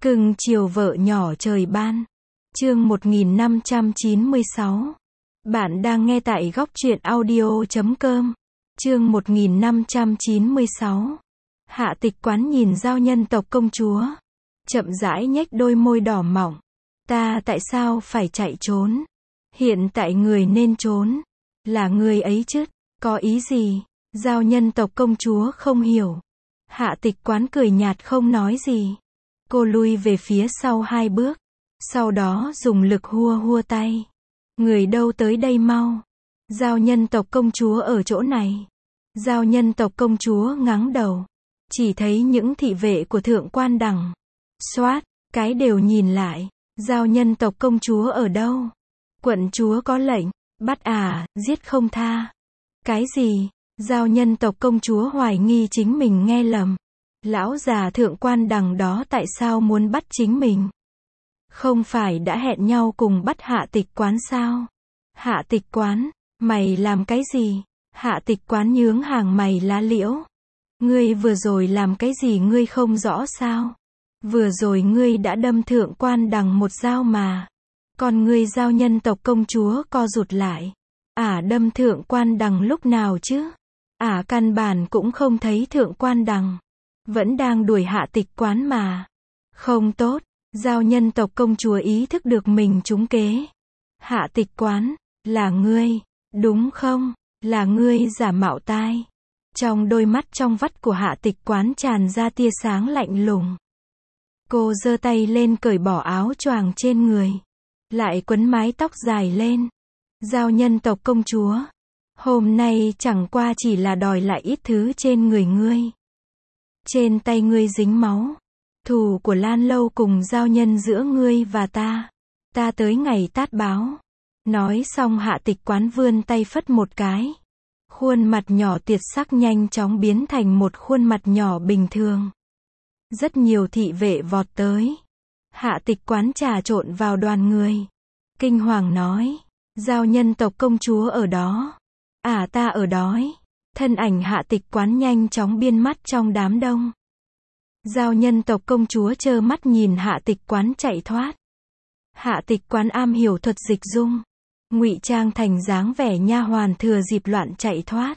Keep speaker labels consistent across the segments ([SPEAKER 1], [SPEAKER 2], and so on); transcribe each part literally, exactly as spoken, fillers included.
[SPEAKER 1] Cưng chiều vợ nhỏ trời ban. Chương một nghìn năm trăm chín mươi sáu. Bạn đang nghe tại góc truyện audio chấm com. Chương một nghìn năm trăm chín mươi sáu. Hạ Tịch Quán nhìn Giao Nhân tộc công chúa, chậm rãi nhếch đôi môi đỏ mọng. Ta tại sao phải chạy trốn? Hiện tại người nên trốn là người ấy chứ, có ý gì? Giao Nhân tộc công chúa không hiểu. Hạ Tịch Quán cười nhạt không nói gì. Cô lui về phía sau hai bước, sau đó dùng lực hua hua tay. Người đâu tới đây mau. Giao Nhân tộc công chúa ở chỗ này. Giao Nhân tộc công chúa ngáng đầu, chỉ thấy những thị vệ của thượng quan đằng. Xoát, cái đều nhìn lại. Giao Nhân tộc công chúa ở đâu? Quận chúa có lệnh, bắt à, giết không tha. Cái gì? Giao Nhân tộc công chúa hoài nghi chính mình nghe lầm. Lão già thượng quan đằng đó tại sao muốn bắt chính mình? Không phải đã hẹn nhau cùng bắt Hạ Tịch Quán sao? Hạ Tịch Quán, mày làm cái gì? Hạ Tịch Quán nhướng hàng mày lá liễu. Ngươi vừa rồi làm cái gì ngươi không rõ sao? Vừa rồi ngươi đã đâm thượng quan đằng một dao mà. Còn ngươi Giao Nhân tộc công chúa co rụt lại. Ả đâm thượng quan đằng lúc nào chứ? Ả căn bản cũng không thấy thượng quan đằng. Vẫn đang đuổi Hạ Tịch Quán mà. Không tốt, Giao Nhân tộc công chúa ý thức được mình trúng kế. Hạ Tịch Quán, là ngươi, đúng không? Là ngươi giả mạo tai. Trong đôi mắt trong vắt của Hạ Tịch Quán tràn ra tia sáng lạnh lùng. Cô giơ tay lên cởi bỏ áo choàng trên người, lại quấn mái tóc dài lên. Giao Nhân tộc công chúa, hôm nay chẳng qua chỉ là đòi lại ít thứ trên người ngươi. Trên tay ngươi dính máu. Thù của Lan Lâu cùng giao nhân giữa ngươi và ta. Ta tới ngày tát báo. Nói xong Hạ Tịch Quán vươn tay phất một cái. Khuôn mặt nhỏ tiệt sắc nhanh chóng biến thành một khuôn mặt nhỏ bình thường. Rất nhiều thị vệ vọt tới. Hạ Tịch Quán trà trộn vào đoàn người. Kinh hoàng nói. Giao Nhân tộc công chúa ở đó. À ta ở đói. Thân ảnh Hạ Tịch Quán nhanh chóng biến mất trong đám đông. Giao Nhân tộc công chúa trơ mắt nhìn Hạ Tịch Quán chạy thoát. Hạ Tịch Quán am hiểu thuật dịch dung, ngụy trang thành dáng vẻ nha hoàn thừa dịp loạn chạy thoát.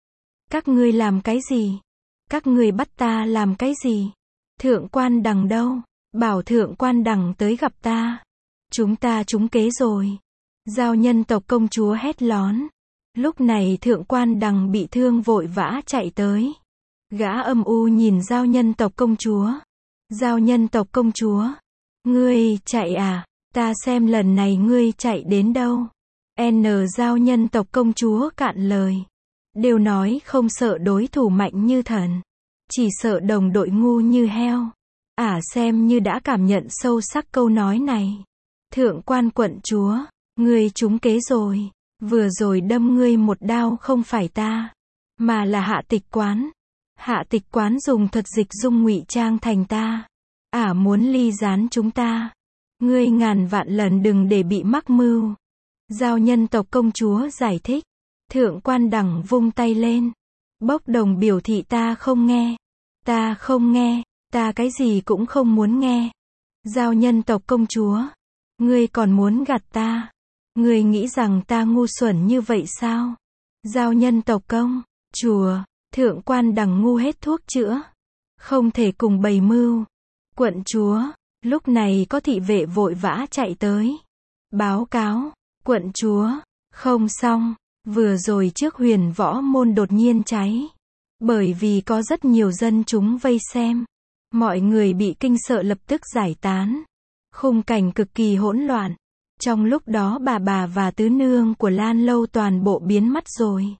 [SPEAKER 1] Các ngươi làm cái gì? Các ngươi bắt ta làm cái gì? Thượng quan đằng đâu? Bảo thượng quan đằng tới gặp ta. Chúng ta trúng kế rồi. Giao Nhân tộc công chúa hét lón. Lúc này thượng quan đằng bị thương vội vã chạy tới. Gã âm u nhìn Giao Nhân tộc công chúa. Giao Nhân tộc công chúa, ngươi chạy à? Ta xem lần này ngươi chạy đến đâu. N Giao Nhân tộc công chúa cạn lời. Đều nói không sợ đối thủ mạnh như thần, chỉ sợ đồng đội ngu như heo. Ả à, xem như đã cảm nhận sâu sắc câu nói này. Thượng quan quận chúa, ngươi trúng kế rồi. Vừa rồi đâm ngươi một đao không phải ta, mà là Hạ Tịch Quán. Hạ Tịch Quán dùng thuật dịch dung ngụy trang thành ta. Ả à, muốn ly gián chúng ta. Ngươi ngàn vạn lần đừng để bị mắc mưu. Giao Nhân tộc công chúa giải thích. Thượng quan đằng vung tay lên. Bốc đồng biểu thị ta không nghe. Ta không nghe, ta cái gì cũng không muốn nghe. Giao Nhân tộc công chúa, ngươi còn muốn gạt ta. Ngươi nghĩ rằng ta ngu xuẩn như vậy sao? Giao Nhân tộc công chúa, thượng quan đằng ngu hết thuốc chữa. Không thể cùng bày mưu. Quận chúa, lúc này có thị vệ vội vã chạy tới. Báo cáo, quận chúa, không xong, vừa rồi trước Huyền Võ Môn đột nhiên cháy. Bởi vì có rất nhiều dân chúng vây xem. Mọi người bị kinh sợ lập tức giải tán. Khung cảnh cực kỳ hỗn loạn. Trong lúc đó bà bà và tứ nương của Lan Lâu toàn bộ biến mất rồi.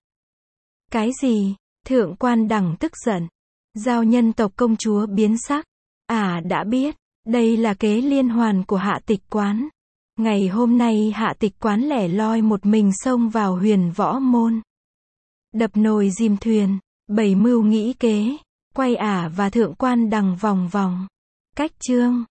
[SPEAKER 1] Cái gì? Thượng quan đằng tức giận. Giao Nhân tộc công chúa biến sắc. À đã biết, đây là kế liên hoàn của Hạ Tịch Quán. Ngày hôm nay Hạ Tịch Quán lẻ loi một mình xông vào Huyền Võ Môn. Đập nồi dìm thuyền, bày mưu nghĩ kế, quay Ả và thượng quan đằng vòng vòng. Cách chương